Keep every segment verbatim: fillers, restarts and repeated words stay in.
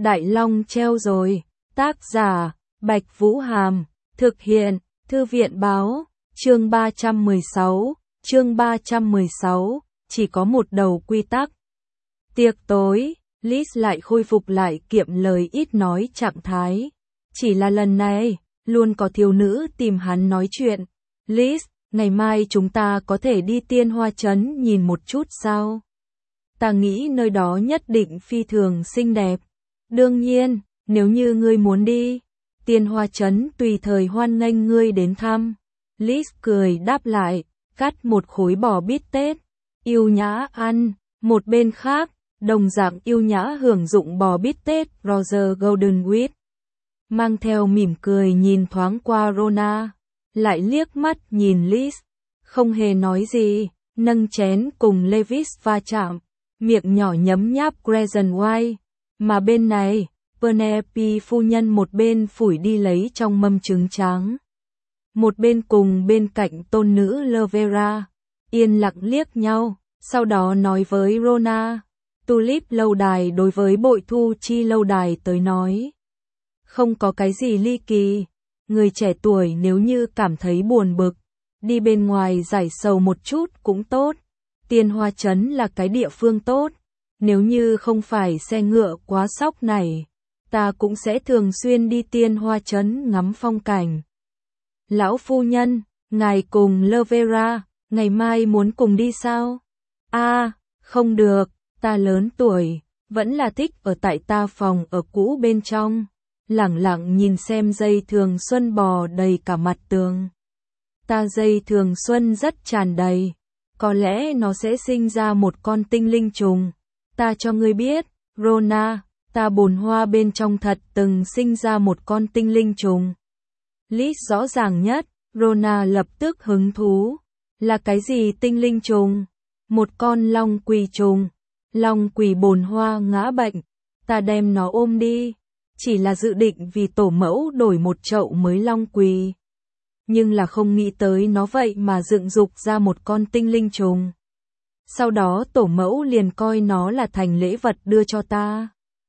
Đại Long treo rồi. Tác giả, Bạch Vũ Hàm. Thực hiện, Thư viện Báo. Chương ba trăm mười sáu. Chương ba trăm mười sáu. Chỉ có một đầu quy tắc. Tiệc tối, Liz lại khôi phục lại kiệm lời ít nói trạng thái. Chỉ là lần này, luôn có thiếu nữ tìm hắn nói chuyện. Liz, ngày mai chúng ta có thể đi Tiên Hoa Trấn nhìn một chút sao? Ta nghĩ nơi đó nhất định phi thường xinh đẹp. Đương nhiên, nếu như ngươi muốn đi, Tiên Hoa Trấn tùy thời hoan nghênh ngươi đến thăm. Liz cười đáp lại, cắt một khối bò bít tết, yêu nhã ăn. Một bên khác, đồng dạng yêu nhã hưởng dụng bò bít tết Roger Goldenwheat. Mang theo mỉm cười nhìn thoáng qua Rona, lại liếc mắt nhìn Liz, không hề nói gì, nâng chén cùng Lewis va chạm, miệng nhỏ nhấm nháp Grayson White, mà bên này, Penelope phu nhân một bên phủi đi lấy trong mâm trứng trắng. Một bên cùng bên cạnh tôn nữ Lovera, yên lặng liếc nhau, sau đó nói với Rona, Tulip lâu đài đối với Bội Thu Chi lâu đài tới nói. Không có cái gì ly kỳ, người trẻ tuổi nếu như cảm thấy buồn bực, đi bên ngoài giải sầu một chút cũng tốt. Tiên Hoa Trấn là cái địa phương tốt, nếu như không phải xe ngựa quá sóc này, ta cũng sẽ thường xuyên đi Tiên Hoa Trấn ngắm phong cảnh. Lão phu nhân, ngài cùng Lovera, ngày mai muốn cùng đi sao? A, à, không được, ta lớn tuổi, vẫn là thích ở tại ta phòng ở cũ bên trong. Lẳng lặng nhìn xem dây thường xuân bò đầy cả mặt tường. Ta dây thường xuân rất tràn đầy, có lẽ nó sẽ sinh ra một con tinh linh trùng. Ta cho ngươi biết, Rona, ta bồn hoa bên trong thật từng sinh ra một con tinh linh trùng. Liz rõ ràng nhất, Rona lập tức hứng thú. Là cái gì tinh linh trùng? Một con long quỳ trùng. Long quỳ bồn hoa ngã bệnh, ta đem nó ôm đi. Chỉ là dự định vì tổ mẫu đổi một chậu mới long quỳ. Nhưng là không nghĩ tới nó vậy mà dựng dục ra một con tinh linh trùng. Sau đó tổ mẫu liền coi nó là thành lễ vật đưa cho ta.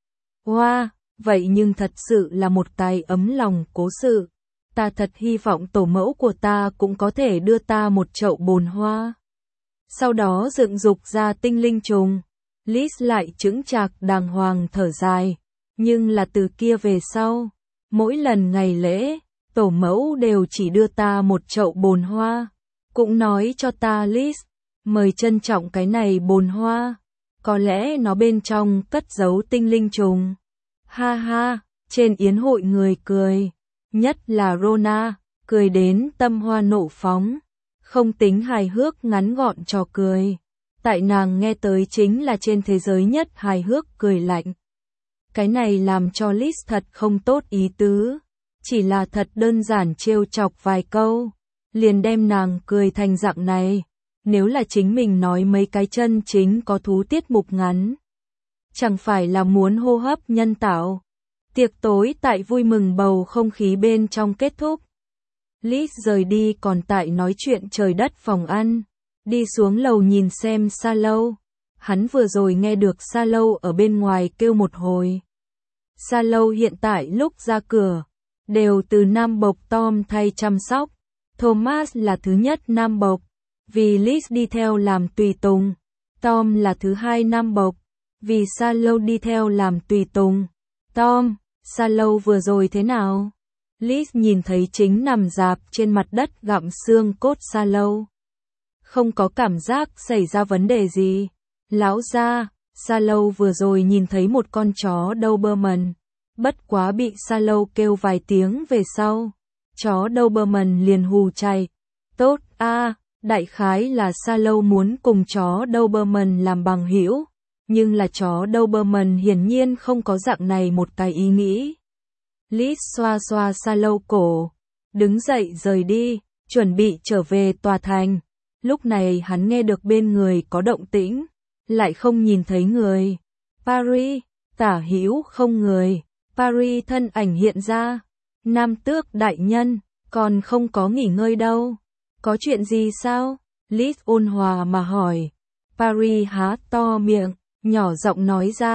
Wow, vậy nhưng thật sự là một cái ấm lòng cố sự. Ta thật hy vọng tổ mẫu của ta cũng có thể đưa ta một chậu bồn hoa. Sau đó dựng dục ra tinh linh trùng. Liz lại chững chạc đàng hoàng thở dài. Nhưng là từ kia về sau, mỗi lần ngày lễ, tổ mẫu đều chỉ đưa ta một chậu bồn hoa. Cũng nói cho ta Liz, mời trân trọng cái này bồn hoa. Có lẽ nó bên trong cất giấu tinh linh trùng. Ha ha, trên yến hội người cười. Nhất là Rona, cười đến tâm hoa nộ phóng. Không tính hài hước ngắn gọn trò cười. Tại nàng nghe tới chính là trên thế giới nhất hài hước cười lạnh. Cái này làm cho Liz thật không tốt ý tứ. Chỉ là thật đơn giản trêu chọc vài câu. Liền đem nàng cười thành dạng này. Nếu là chính mình nói mấy cái chân chính có thú tiết mục ngắn. Chẳng phải là muốn hô hấp nhân tạo. Tiệc tối tại vui mừng bầu không khí bên trong kết thúc. Liz rời đi còn tại nói chuyện trời đất phòng ăn. Đi xuống lầu nhìn xem Sa Lâu. Hắn vừa rồi nghe được Sa Lâu ở bên ngoài kêu một hồi. Sa Lâu hiện tại lúc ra cửa, đều từ nam bộc Tom thay chăm sóc. Thomas là thứ nhất nam bộc, vì Liz đi theo làm tùy tùng. Tom là thứ hai nam bộc, vì Sa Lâu đi theo làm tùy tùng. Tom, Sa Lâu vừa rồi thế nào? Liz nhìn thấy chính nằm rạp trên mặt đất gặm xương cốt Sa Lâu. Không có cảm giác xảy ra vấn đề gì. Lão gia, Sa Lâu vừa rồi nhìn thấy một con chó Doberman. Bất quá bị Sa Lâu kêu vài tiếng về sau. Chó Doberman liền hù chạy. Tốt a, à, đại khái là Sa Lâu muốn cùng chó Doberman làm bằng hữu. Nhưng là chó Doberman hiển nhiên không có dạng này một cái ý nghĩ. Liz xoa xoa Sa Lâu cổ. Đứng dậy rời đi, chuẩn bị trở về tòa thành. Lúc này hắn nghe được bên người có động tĩnh, lại không nhìn thấy người. Paris, tả hữu không người. Paris thân ảnh hiện ra. Nam tước đại nhân, còn không có nghỉ ngơi đâu. Có chuyện gì sao? Liz ôn hòa mà hỏi. Paris há to miệng, nhỏ giọng nói ra,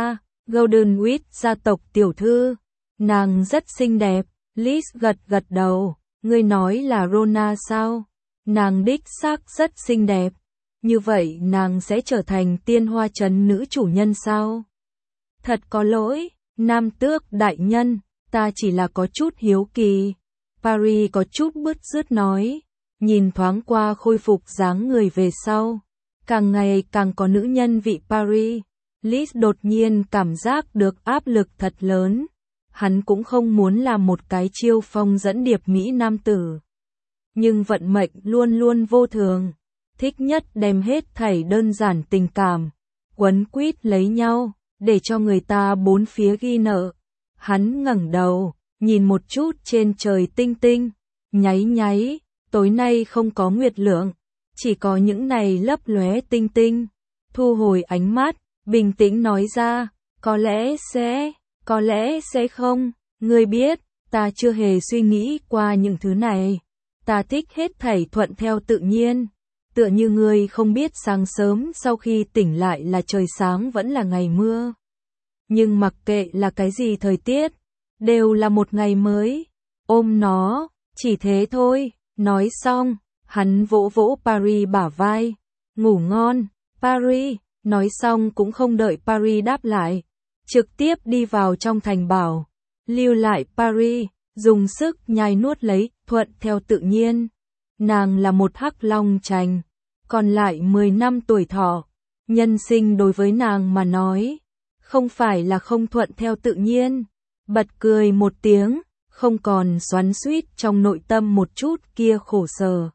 Golden Wheat gia tộc tiểu thư. Nàng rất xinh đẹp. Liz gật gật đầu. Ngươi nói là Rona sao? Nàng đích xác rất xinh đẹp. Như vậy nàng sẽ trở thành tiên hoa trấn nữ chủ nhân sao? Thật có lỗi, nam tước đại nhân, ta chỉ là có chút hiếu kỳ. Paris có chút bứt rứt nói, nhìn thoáng qua khôi phục dáng người về sau. Càng ngày càng có nữ nhân vị Paris. Liz đột nhiên cảm giác được áp lực thật lớn. Hắn cũng không muốn làm một cái chiêu phong dẫn điệp Mỹ nam tử. Nhưng vận mệnh luôn luôn vô thường. Thích nhất đem hết thảy đơn giản tình cảm, quấn quýt lấy nhau, để cho người ta bốn phía ghi nợ. Hắn ngẩng đầu, nhìn một chút trên trời tinh tinh, nháy nháy, tối nay không có nguyệt lượng, chỉ có những này lấp lóe tinh tinh. Thu hồi ánh mắt, bình tĩnh nói ra, có lẽ sẽ, có lẽ sẽ không, ngươi biết, ta chưa hề suy nghĩ qua những thứ này. Ta thích hết thảy thuận theo tự nhiên. Tựa như ngươi không biết sáng sớm sau khi tỉnh lại là trời sáng vẫn là ngày mưa. Nhưng mặc kệ là cái gì thời tiết, đều là một ngày mới. Ôm nó, chỉ thế thôi. Nói xong, hắn vỗ vỗ Paris bả vai. Ngủ ngon, Paris. Nói xong cũng không đợi Paris đáp lại. Trực tiếp đi vào trong thành bảo. Lưu lại Paris, dùng sức nhai nuốt lấy, thuận theo tự nhiên. Nàng là một hắc long trành. Còn lại mười năm tuổi thọ, nhân sinh đối với nàng mà nói, không phải là không thuận theo tự nhiên. Bật cười một tiếng, không còn xoắn xuýt trong nội tâm một chút kia khổ sở.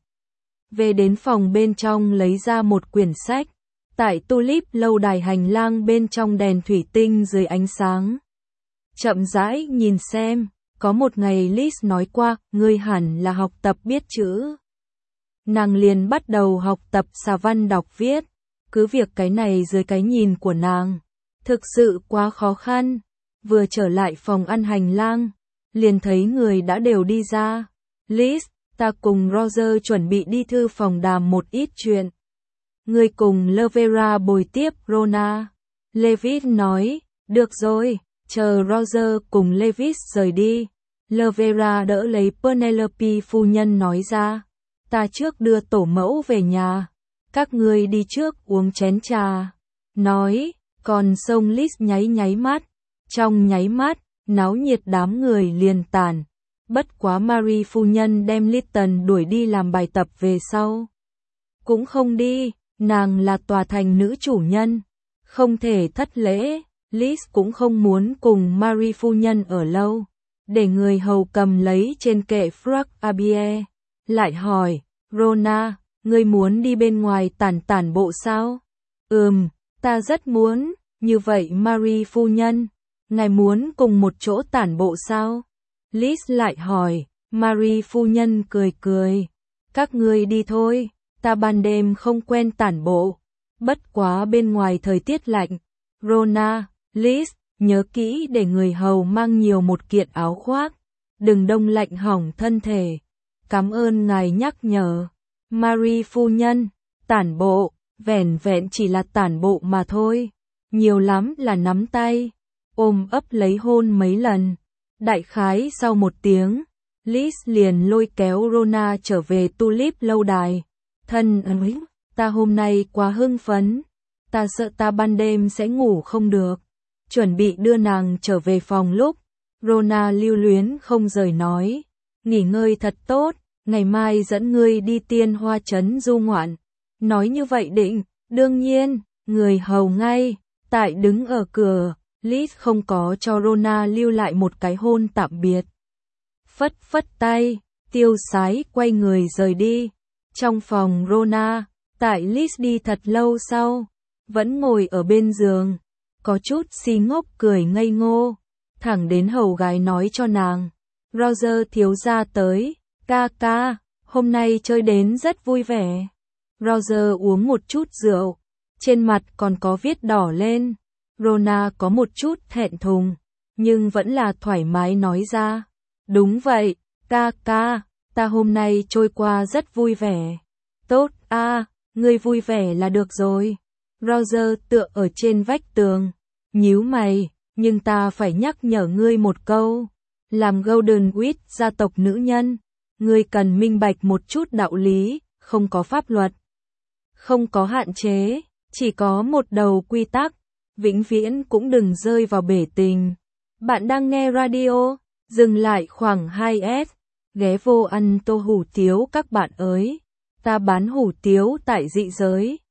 Về đến phòng bên trong lấy ra một quyển sách, tại Tulip lâu đài hành lang bên trong đèn thủy tinh dưới ánh sáng. Chậm rãi nhìn xem, có một ngày Liz nói qua, ngươi hẳn là học tập biết chữ. Nàng liền bắt đầu học tập xà văn đọc viết, cứ việc cái này dưới cái nhìn của nàng, thực sự quá khó khăn. Vừa trở lại phòng ăn hành lang, liền thấy người đã đều đi ra. Liz, ta cùng Roger chuẩn bị đi thư phòng đàm một ít chuyện. Ngươi cùng Lavera bồi tiếp Rona. Levis nói, được rồi, chờ Roger cùng Levis rời đi. Lavera đỡ lấy Penelope phu nhân nói ra. Ta trước đưa tổ mẫu về nhà, các ngươi đi trước uống chén trà. Nói, còn sông Liz nháy nháy mắt, trong nháy mắt, náo nhiệt đám người liền tàn. Bất quá Marie phu nhân đem Litton đuổi đi làm bài tập về sau. Cũng không đi, nàng là tòa thành nữ chủ nhân, không thể thất lễ. Liz cũng không muốn cùng Marie phu nhân ở lâu, để người hầu cầm lấy trên kệ Frog Abie. Lại hỏi, Rona, ngươi muốn đi bên ngoài tản tản bộ sao? Ừm, ta rất muốn, như vậy Marie phu nhân, ngài muốn cùng một chỗ tản bộ sao? Liz lại hỏi, Marie phu nhân cười cười, các ngươi đi thôi, ta ban đêm không quen tản bộ, bất quá bên ngoài thời tiết lạnh. Rona, Liz, nhớ kỹ để người hầu mang nhiều một kiện áo khoác, đừng đông lạnh hỏng thân thể. Cảm ơn ngài nhắc nhở. Marie phu nhân, tản bộ, vẻn vẹn chỉ là tản bộ mà thôi. Nhiều lắm là nắm tay, ôm ấp lấy hôn mấy lần. Đại khái sau một tiếng, Liz liền lôi kéo Rona trở về Tulip lâu đài. Thân ơi, ta hôm nay quá hưng phấn. Ta sợ ta ban đêm sẽ ngủ không được. Chuẩn bị đưa nàng trở về phòng lúc, Rona lưu luyến không rời nói. Nghỉ ngơi thật tốt, ngày mai dẫn ngươi đi tiên hoa trấn du ngoạn. Nói như vậy định, đương nhiên, người hầu ngay, tại đứng ở cửa, Liz không có cho Rona lưu lại một cái hôn tạm biệt. Phất phất tay, tiêu sái quay người rời đi. Trong phòng Rona, tại Liz đi thật lâu sau, vẫn ngồi ở bên giường, có chút si ngốc cười ngây ngô, thẳng đến hầu gái nói cho nàng. Roger thiếu gia tới, ca ca, hôm nay chơi đến rất vui vẻ. Roger uống một chút rượu, trên mặt còn có viết đỏ lên. Rona có một chút thẹn thùng, nhưng vẫn là thoải mái nói ra. Đúng vậy, ca ca, ta hôm nay trôi qua rất vui vẻ. Tốt a, ngươi vui vẻ là được rồi. Roger tựa ở trên vách tường, nhíu mày, Nhưng ta phải nhắc nhở ngươi một câu. Làm Golden Witch gia tộc nữ nhân, ngươi cần minh bạch một chút đạo lý, không có pháp luật, không có hạn chế, chỉ có một đầu quy tắc, vĩnh viễn cũng đừng rơi vào bể tình. Bạn đang nghe radio, dừng lại khoảng hai s, ghé vô ăn tô hủ tiếu các bạn ơi. Ta bán hủ tiếu tại dị giới.